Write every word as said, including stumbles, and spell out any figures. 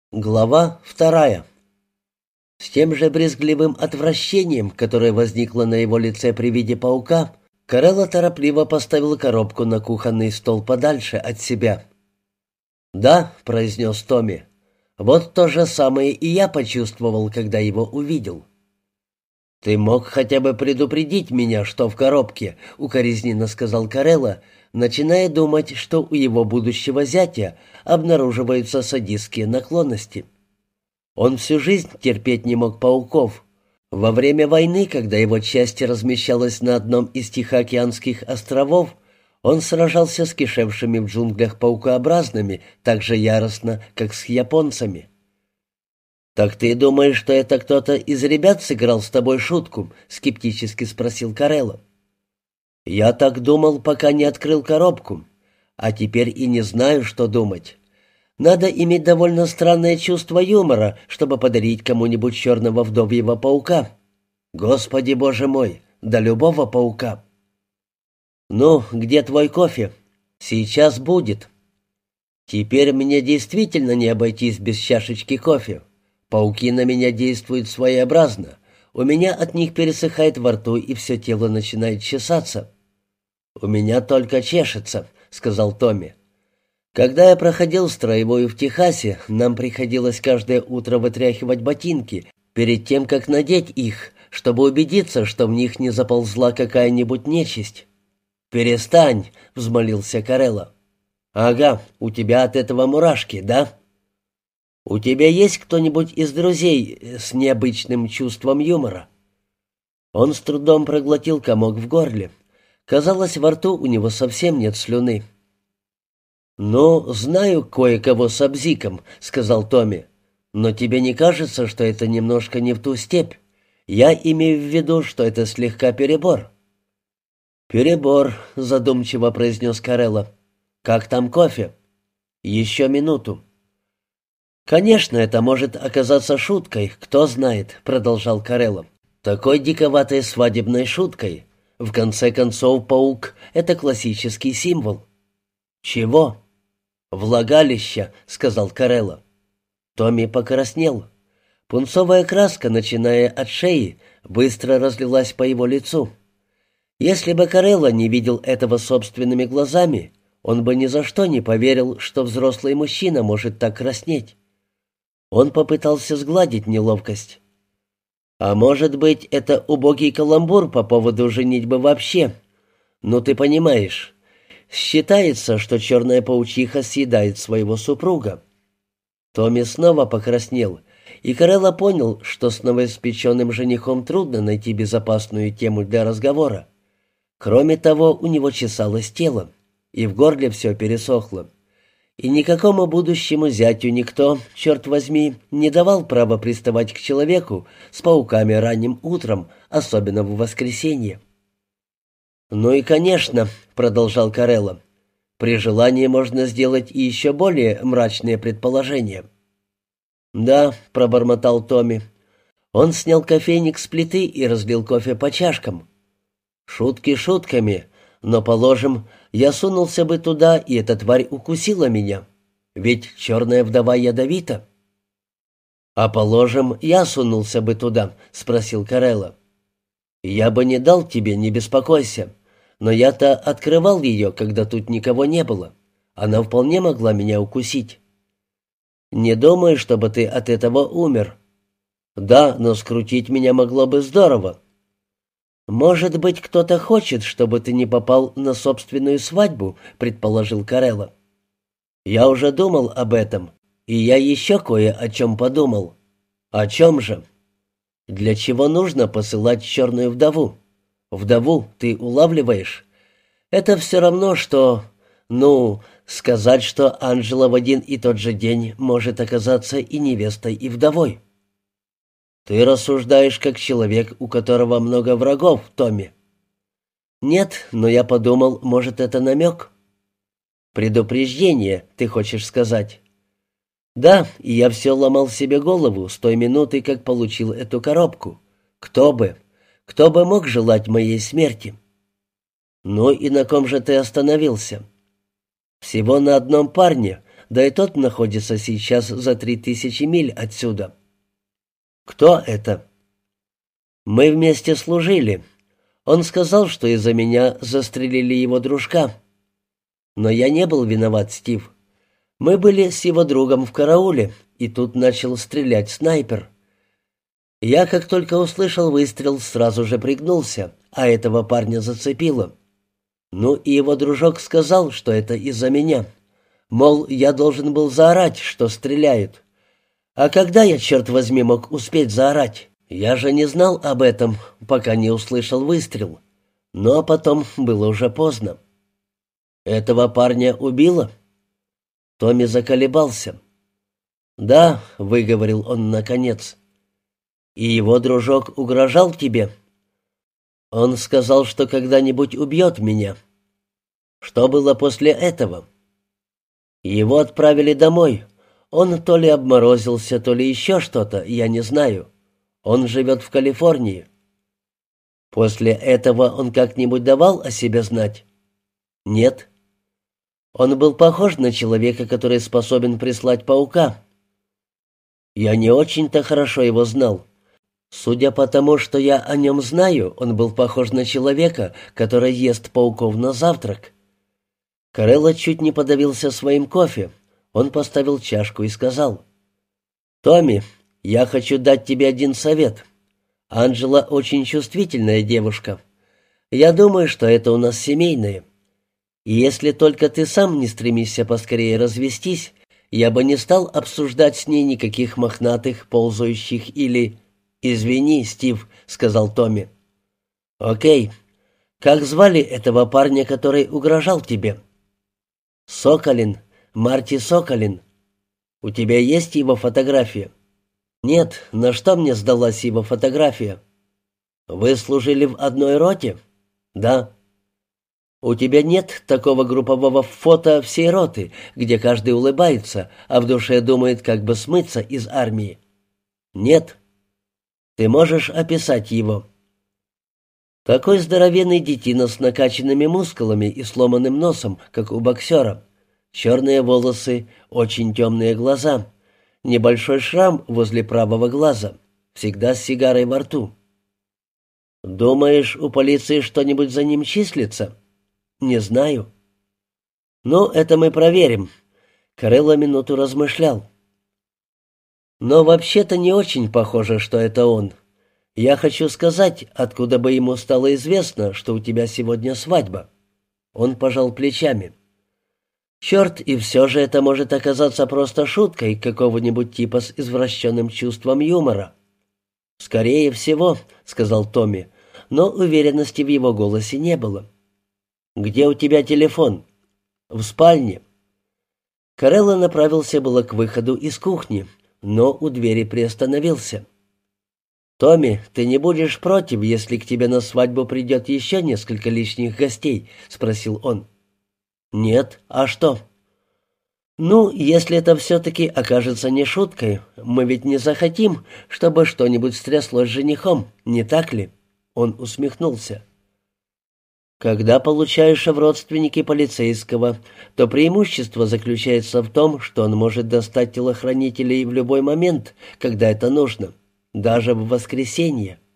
Глава вторая. С тем же брезгливым отвращением, которое возникло на его лице при виде паука, Корелло торопливо поставил коробку на кухонный стол подальше от себя. «Да», — произнес Томми, — «вот то же самое и я почувствовал, когда его увидел». «Ты мог хотя бы предупредить меня, что в коробке», — укоризненно сказал Корелло, начиная думать, что у его будущего зятя обнаруживаются садистские наклонности. Он всю жизнь терпеть не мог пауков. Во время войны, когда его часть размещалась на одном из Тихоокеанских островов, он сражался с кишевшими в джунглях паукообразными так же яростно, как с японцами. «Так ты думаешь, что это кто-то из ребят сыграл с тобой шутку?» — скептически спросил Корелло. «Я так думал, пока не открыл коробку. А теперь и не знаю, что думать. Надо иметь довольно странное чувство юмора, чтобы подарить кому-нибудь черного вдовьего паука. Господи, боже мой, да любого паука!» «Ну, где твой кофе?» «Сейчас будет». «Теперь мне действительно не обойтись без чашечки кофе. Пауки на меня действуют своеобразно. У меня от них пересыхает во рту, и все тело начинает чесаться». «У меня только чешется», — сказал Томми. «Когда я проходил строевую в Техасе, нам приходилось каждое утро вытряхивать ботинки перед тем, как надеть их, чтобы убедиться, что в них не заползла какая-нибудь нечисть». «Перестань», — взмолился Корелло. «Ага, у тебя от этого мурашки, да?» «У тебя есть кто-нибудь из друзей с необычным чувством юмора?» Он с трудом проглотил комок в горле. Казалось, во рту у него совсем нет слюны. «Ну, знаю кое-кого с абзиком», — сказал Томми. «Но тебе не кажется, что это немножко не в ту степь? Я имею в виду, что это слегка перебор». «Перебор», — задумчиво произнес Корелло. «Как там кофе?» «Еще минуту». «Конечно, это может оказаться шуткой, кто знает», — продолжал Корелло. «Такой диковатой свадебной шуткой. В конце концов, паук — это классический символ». «Чего?» «Влагалища», — сказал Корелло. Томми покраснел. Пунцовая краска, начиная от шеи, быстро разлилась по его лицу. Если бы Корелло не видел этого собственными глазами, он бы ни за что не поверил, что взрослый мужчина может так краснеть. Он попытался сгладить неловкость. «А может быть, это убогий каламбур по поводу женитьбы вообще? Ну, ты понимаешь, считается, что черная паучиха съедает своего супруга». Томми снова покраснел, и Корелло понял, что с новоиспеченным женихом трудно найти безопасную тему для разговора. Кроме того, у него чесалось тело, и в горле все пересохло. И никакому будущему зятю никто, черт возьми, не давал права приставать к человеку с пауками ранним утром, особенно в воскресенье. «Ну и, конечно», — продолжал Корелло, — «при желании можно сделать и еще более мрачные предположения». «Да», — пробормотал Томми. Он снял кофейник с плиты и разлил кофе по чашкам. «Шутки шутками, но, положим, я сунулся бы туда, и эта тварь укусила меня. Ведь черная вдова ядовита». «А, положим, я сунулся бы туда», — спросил Корелло. «Я бы не дал тебе, не беспокойся. Но я-то открывал ее, когда тут никого не было. Она вполне могла меня укусить». «Не думаю, чтобы ты от этого умер». «Да, но скрутить меня могло бы здорово». «Может быть, кто-то хочет, чтобы ты не попал на собственную свадьбу», — предположил Корелло. «Я уже думал об этом, и я еще кое о чем подумал». «О чем же?» «Для чего нужно посылать черную вдову? Вдову ты улавливаешь? Это все равно, что... Ну, сказать, что Анжела в один и тот же день может оказаться и невестой, и вдовой». «Ты рассуждаешь как человек, у которого много врагов, Томми». «Нет, но я подумал, может, это намек». «Предупреждение, ты хочешь сказать?» «Да, и я все ломал себе голову с той минуты, как получил эту коробку. Кто бы, кто бы мог желать моей смерти?» «Ну и на ком же ты остановился?» «Всего на одном парне, да и тот находится сейчас за три тысячи миль отсюда». «Кто это?» «Мы вместе служили. Он сказал, что из-за меня застрелили его дружка. Но я не был виноват, Стив. Мы были с его другом в карауле, и тут начал стрелять снайпер. Я, как только услышал выстрел, сразу же пригнулся, а этого парня зацепило. Ну и его дружок сказал, что это из-за меня. Мол, я должен был заорать, что стреляют. А когда я, черт возьми, мог успеть заорать? Я же не знал об этом, пока не услышал выстрел. Но потом было уже поздно. Этого парня убило?» Томми заколебался. «Да», — выговорил он наконец. «И его дружок угрожал тебе?» «Он сказал, что когда-нибудь убьет меня». «Что было после этого?» «Его отправили домой. Он то ли обморозился, то ли еще что-то, я не знаю. Он живет в Калифорнии». «После этого он как-нибудь давал о себе знать?» «Нет». «Он был похож на человека, который способен прислать паука». «Я не очень-то хорошо его знал. Судя по тому, что я о нем знаю, он был похож на человека, который ест пауков на завтрак». Корелло чуть не подавился своим кофе. Он поставил чашку и сказал: «Томми, я хочу дать тебе один совет. Анджела очень чувствительная девушка. Я думаю, что это у нас семейное. И если только ты сам не стремишься поскорее развестись, я бы не стал обсуждать с ней никаких мохнатых, ползающих или...» «Извини, Стив», — сказал Томми. «Окей. Как звали этого парня, который угрожал тебе?» «Соколин. Марти Соколин. У тебя есть его фотография?» «Нет. На что мне сдалась его фотография?» «Вы служили в одной роте?» «Да». «У тебя нет такого группового фото всей роты, где каждый улыбается, а в душе думает, как бы смыться из армии?» «Нет». «Ты можешь описать его?» «Такой здоровенный детина с накачанными мускулами и сломанным носом, как у боксера. Черные волосы, очень темные глаза, небольшой шрам возле правого глаза, всегда с сигарой во рту». «Думаешь, у полиции что-нибудь за ним числится?» «Не знаю». «Ну, это мы проверим». Корелло минуту размышлял. «Но вообще-то не очень похоже, что это он. Я хочу сказать, откуда бы ему стало известно, что у тебя сегодня свадьба». Он пожал плечами. «Черт, и все же это может оказаться просто шуткой какого-нибудь типа с извращенным чувством юмора». «Скорее всего», — сказал Томми, но уверенности в его голосе не было. «Где у тебя телефон?» «В спальне». Корелло направился было к выходу из кухни, но у двери приостановился. «Томми, ты не будешь против, если к тебе на свадьбу придет еще несколько лишних гостей?» — спросил он. «Нет. А что?» «Ну, если это все-таки окажется не шуткой, мы ведь не захотим, чтобы что-нибудь стряслось с женихом, не так ли?» Он усмехнулся. «Когда получаешь в родственники полицейского, то преимущество заключается в том, что он может достать телохранителей в любой момент, когда это нужно, даже в воскресенье.